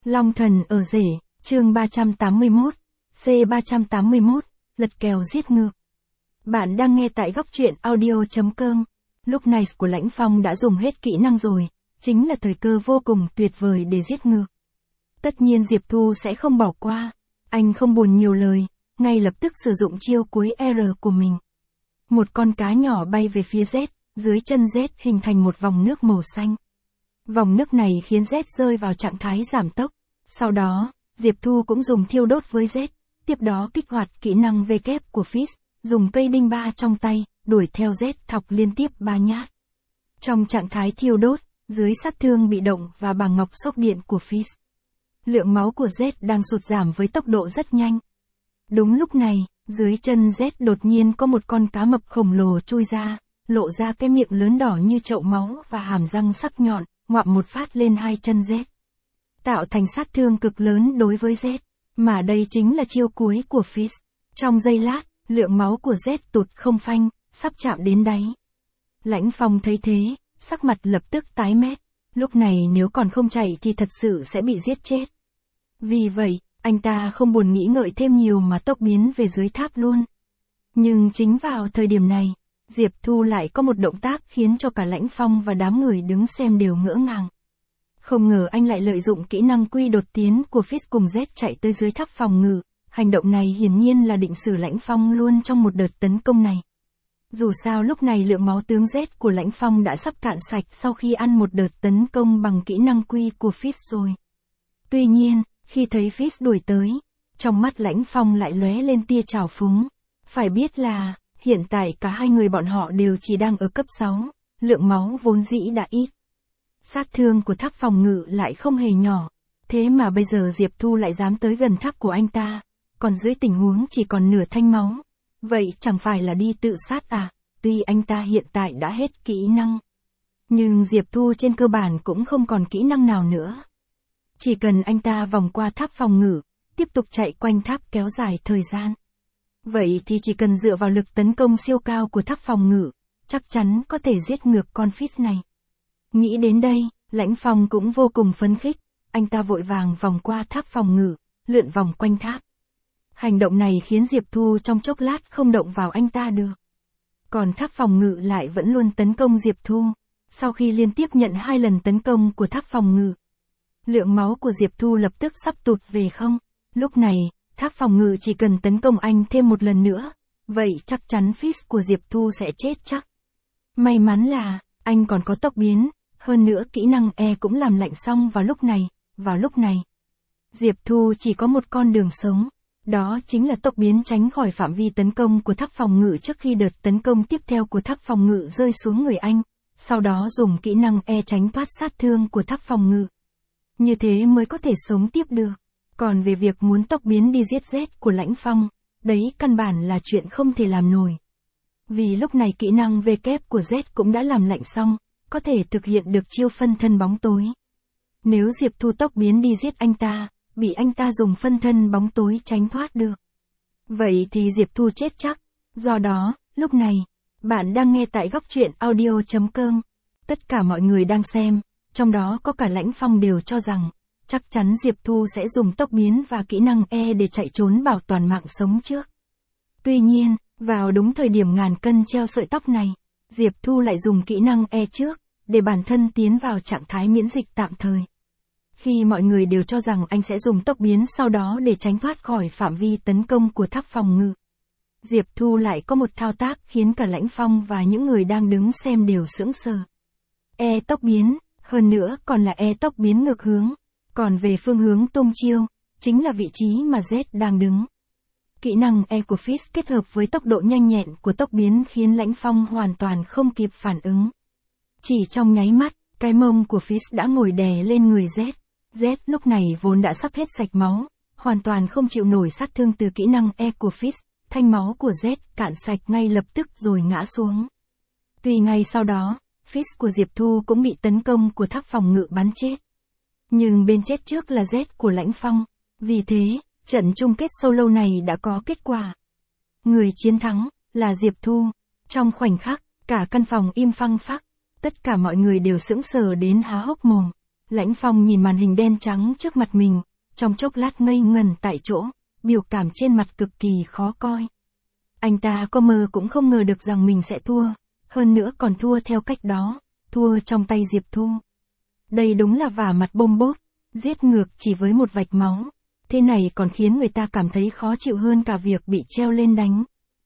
Long thần ở rể, chương 381, C381, lật kèo giết ngược. Bạn đang nghe tại góc truyện audio.com. Lúc này của Lãnh Phong đã dùng hết kỹ năng rồi, chính là thời cơ vô cùng tuyệt vời để giết ngược. Tất nhiên Diệp Thu sẽ không bỏ qua, anh không buồn nhiều lời, ngay lập tức sử dụng chiêu cuối R của mình. Một con cá nhỏ bay về phía Z, dưới chân Z hình thành một vòng nước màu xanh. Vòng nước này khiến Z rơi vào trạng thái giảm tốc. Sau đó, Diệp Thu cũng dùng thiêu đốt với Z, tiếp đó kích hoạt kỹ năng V kép của Fizz, dùng cây đinh ba trong tay, đuổi theo Z thọc liên tiếp 3 nhát. Trong trạng thái thiêu đốt, dưới sát thương bị động và bàng ngọc sốc điện của Fizz, lượng máu của Z đang sụt giảm với tốc độ rất nhanh. Đúng lúc này, dưới chân Z đột nhiên có một con cá mập khổng lồ chui ra, lộ ra cái miệng lớn đỏ như chậu máu và hàm răng sắc nhọn, ngoạm một phát lên hai chân Z, tạo thành sát thương cực lớn đối với Z, mà đây chính là chiêu cuối của Fizz. Trong giây lát, lượng máu của Z tụt không phanh, sắp chạm đến đáy. Lãnh Phong thấy thế, sắc mặt lập tức tái mét, lúc này nếu còn không chạy thì thật sự sẽ bị giết chết. Vì vậy, anh ta không buồn nghĩ ngợi thêm nhiều mà tốc biến về dưới tháp luôn. Nhưng chính vào thời điểm này, Diệp Thu lại có một động tác khiến cho cả Lãnh Phong và đám người đứng xem đều ngỡ ngàng. Không ngờ anh lại lợi dụng kỹ năng quy đột tiến của Fizz cùng Z chạy tới dưới tháp phòng ngự. Hành động này hiển nhiên là định xử Lãnh Phong luôn trong một đợt tấn công này. Dù sao lúc này lượng máu tướng Z của Lãnh Phong đã sắp cạn sạch sau khi ăn một đợt tấn công bằng kỹ năng quy của Fizz rồi. Tuy nhiên, khi thấy Fizz đuổi tới, trong mắt Lãnh Phong lại lóe lên tia trào phúng. Phải biết là, hiện tại cả hai người bọn họ đều chỉ đang ở cấp 6, lượng máu vốn dĩ đã ít. Sát thương của tháp phòng ngự lại không hề nhỏ, thế mà bây giờ Diệp Thu lại dám tới gần tháp của anh ta, còn dưới tình huống chỉ còn nửa thanh máu. Vậy chẳng phải là đi tự sát à? Tuy anh ta hiện tại đã hết kỹ năng, nhưng Diệp Thu trên cơ bản cũng không còn kỹ năng nào nữa. Chỉ cần anh ta vòng qua tháp phòng ngự, tiếp tục chạy quanh tháp kéo dài thời gian. Vậy thì chỉ cần dựa vào lực tấn công siêu cao của tháp phòng ngự, chắc chắn có thể giết ngược con Fizz này. Nghĩ đến đây, Lãnh Phong cũng vô cùng phấn khích, anh ta vội vàng vòng qua tháp phòng ngự, lượn vòng quanh tháp. Hành động này khiến Diệp Thu trong chốc lát không động vào anh ta được. Còn tháp phòng ngự lại vẫn luôn tấn công Diệp Thu, sau khi liên tiếp nhận 2 lần tấn công của tháp phòng ngự. Lượng máu của Diệp Thu lập tức sắp tụt về không. Lúc này, tháp phòng ngự chỉ cần tấn công anh thêm một lần nữa, vậy chắc chắn Fizz của Diệp Thu sẽ chết chắc. May mắn là, anh còn có tốc biến, hơn nữa kỹ năng E cũng làm lạnh xong vào lúc này. Diệp Thu chỉ có một con đường sống, đó chính là tốc biến tránh khỏi phạm vi tấn công của tháp phòng ngự trước khi đợt tấn công tiếp theo của tháp phòng ngự rơi xuống người anh, sau đó dùng kỹ năng E tránh thoát sát thương của tháp phòng ngự. Như thế mới có thể sống tiếp được. Còn về việc muốn tốc biến đi giết Z của Lãnh Phong, đấy căn bản là chuyện không thể làm nổi. Vì lúc này kỹ năng V kép của Z cũng đã làm lạnh xong, có thể thực hiện được chiêu phân thân bóng tối. Nếu Diệp Thu tốc biến đi giết anh ta, bị anh ta dùng phân thân bóng tối tránh thoát được, vậy thì Diệp Thu chết chắc. Do đó, lúc này, bạn đang nghe tại góc truyện audio.com. Tất cả mọi người đang xem, trong đó có cả Lãnh Phong đều cho rằng, chắc chắn Diệp Thu sẽ dùng tốc biến và kỹ năng E để chạy trốn bảo toàn mạng sống trước. Tuy nhiên, vào đúng thời điểm ngàn cân treo sợi tóc này, Diệp Thu lại dùng kỹ năng E trước, để bản thân tiến vào trạng thái miễn dịch tạm thời. Khi mọi người đều cho rằng anh sẽ dùng tốc biến sau đó để tránh thoát khỏi phạm vi tấn công của tháp phòng ngự, Diệp Thu lại có một thao tác khiến cả Lãnh Phong và những người đang đứng xem đều sững sờ. E tốc biến, hơn nữa còn là E tốc biến ngược hướng. Còn về phương hướng tung chiêu, chính là vị trí mà Z đang đứng. Kỹ năng E của Fizz kết hợp với tốc độ nhanh nhẹn của tốc biến khiến Lãnh Phong hoàn toàn không kịp phản ứng. Chỉ trong nháy mắt, cái mông của Fizz đã ngồi đè lên người Z. Z lúc này vốn đã sắp hết sạch máu, hoàn toàn không chịu nổi sát thương từ kỹ năng E của Fizz, thanh máu của Z cạn sạch ngay lập tức rồi ngã xuống. Tuy ngay sau đó, Fizz của Diệp Thu cũng bị tấn công của tháp phòng ngự bắn chết. Nhưng bên chết trước là Z của Lãnh Phong, vì thế, trận chung kết solo này đã có kết quả. Người chiến thắng là Diệp Thu. Trong khoảnh khắc, cả căn phòng im phăng phắc, tất cả mọi người đều sững sờ đến há hốc mồm. Lãnh Phong nhìn màn hình đen trắng trước mặt mình, trong chốc lát ngây ngẩn tại chỗ, biểu cảm trên mặt cực kỳ khó coi. Anh ta có mơ cũng không ngờ được rằng mình sẽ thua, hơn nữa còn thua theo cách đó, thua trong tay Diệp Thu. Đây đúng là vả mặt bôm bốp, giết ngược chỉ với một vạch máu. Thế này còn khiến người ta cảm thấy khó chịu hơn cả việc bị treo lên đánh.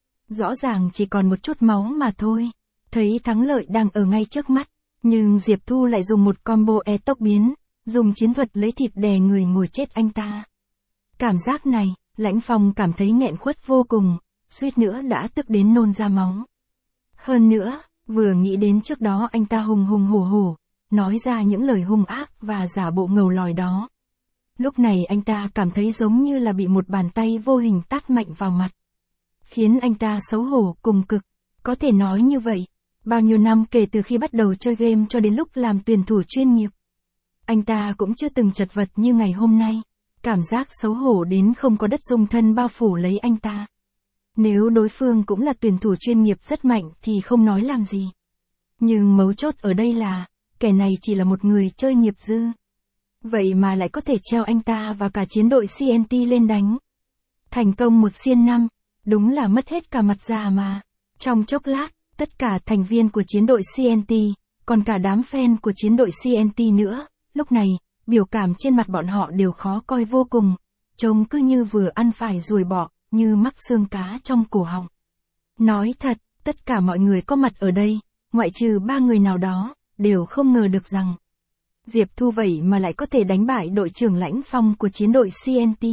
Rõ ràng chỉ còn một chút máu mà thôi. Thấy thắng lợi đang ở ngay trước mắt, nhưng Diệp Thu lại dùng một combo tốc biến, dùng chiến thuật lấy thịt đè người ngồi chết anh ta. Cảm giác này, Lãnh Phong cảm thấy nghẹn khuất vô cùng, suýt nữa đã tức đến nôn ra máu. Hơn nữa, vừa nghĩ đến trước đó anh ta hùng hùng hổ hổ, nói ra những lời hung ác và giả bộ ngầu lòi đó. Lúc này anh ta cảm thấy giống như là bị một bàn tay vô hình tát mạnh vào mặt. Khiến anh ta xấu hổ cùng cực, có thể nói như vậy. Bao nhiêu năm kể từ khi bắt đầu chơi game cho đến lúc làm tuyển thủ chuyên nghiệp, anh ta cũng chưa từng chật vật như ngày hôm nay. Cảm giác xấu hổ đến không có đất dung thân bao phủ lấy anh ta. Nếu đối phương cũng là tuyển thủ chuyên nghiệp rất mạnh thì không nói làm gì. Nhưng mấu chốt ở đây là, kẻ này chỉ là một người chơi nghiệp dư. Vậy mà lại có thể treo anh ta và cả chiến đội CNT lên đánh. Thành công một xiên năm, đúng là mất hết cả mặt già mà. Trong chốc lát, tất cả thành viên của chiến đội CNT, còn cả đám fan của chiến đội CNT nữa, lúc này, biểu cảm trên mặt bọn họ đều khó coi vô cùng. Trông cứ như vừa ăn phải ruồi bọ, như mắc xương cá trong cổ họng. Nói thật, tất cả mọi người có mặt ở đây, ngoại trừ 3 người nào đó, đều không ngờ được rằng Diệp Thu vậy mà lại có thể đánh bại đội trưởng Lãnh Phong của chiến đội CNT.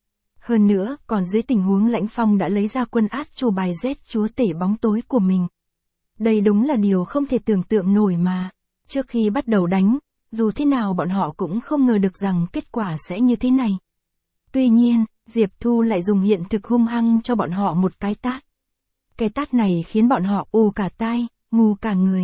Hơn nữa, còn dưới tình huống Lãnh Phong đã lấy ra quân át chủ bài Z chúa tể bóng tối của mình. Đây đúng là điều không thể tưởng tượng nổi mà. Trước khi bắt đầu đánh, dù thế nào bọn họ cũng không ngờ được rằng kết quả sẽ như thế này. Tuy nhiên, Diệp Thu lại dùng hiện thực hung hăng cho bọn họ một cái tát. Cái tát này khiến bọn họ ù cả tai, ngu cả người.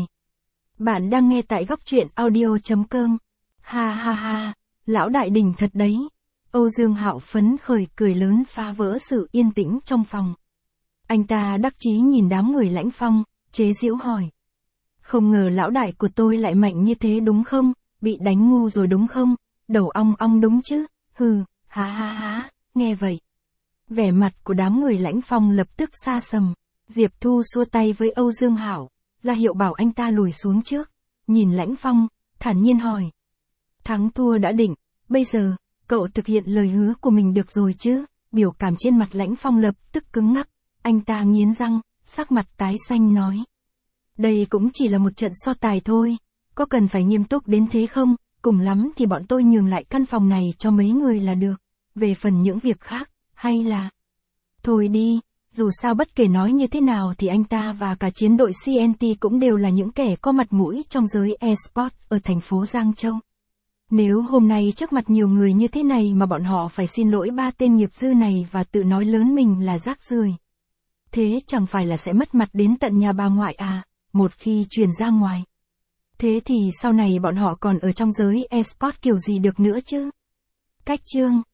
Bạn đang nghe tại góc truyện audio.com. Ha ha ha, lão đại đỉnh thật đấy. Âu Dương Hạo phấn khởi cười lớn phá vỡ sự yên tĩnh trong phòng. Anh ta đắc chí nhìn đám người Lãnh Phong, chế giễu hỏi. Không ngờ lão đại của tôi lại mạnh như thế đúng không? Bị đánh ngu rồi đúng không? Đầu ong ong đúng chứ? Hừ, ha ha ha, nghe vậy. Vẻ mặt của đám người Lãnh Phong lập tức xa sầm. Diệp Thu xua tay với Âu Dương Hạo, ra hiệu bảo anh ta lùi xuống trước. Nhìn Lãnh Phong, thản nhiên hỏi. Thắng thua đã định, bây giờ, cậu thực hiện lời hứa của mình được rồi chứ? Biểu cảm trên mặt Lãnh Phong lập tức cứng ngắc. Anh ta nghiến răng, sắc mặt tái xanh nói. Đây cũng chỉ là một trận so tài thôi, có cần phải nghiêm túc đến thế không? Cùng lắm thì bọn tôi nhường lại căn phòng này cho mấy người là được. Về phần những việc khác, hay là... Thôi đi, dù sao bất kể nói như thế nào thì anh ta và cả chiến đội CNT cũng đều là những kẻ có mặt mũi trong giới eSports ở thành phố Giang Châu. Nếu hôm nay trước mặt nhiều người như thế này mà bọn họ phải xin lỗi 3 tên nghiệp dư này và tự nói lớn mình là rác rưởi, thế chẳng phải là sẽ mất mặt đến tận nhà bà ngoại à, một khi truyền ra ngoài. Thế thì sau này bọn họ còn ở trong giới eSports kiểu gì được nữa chứ? Cách chương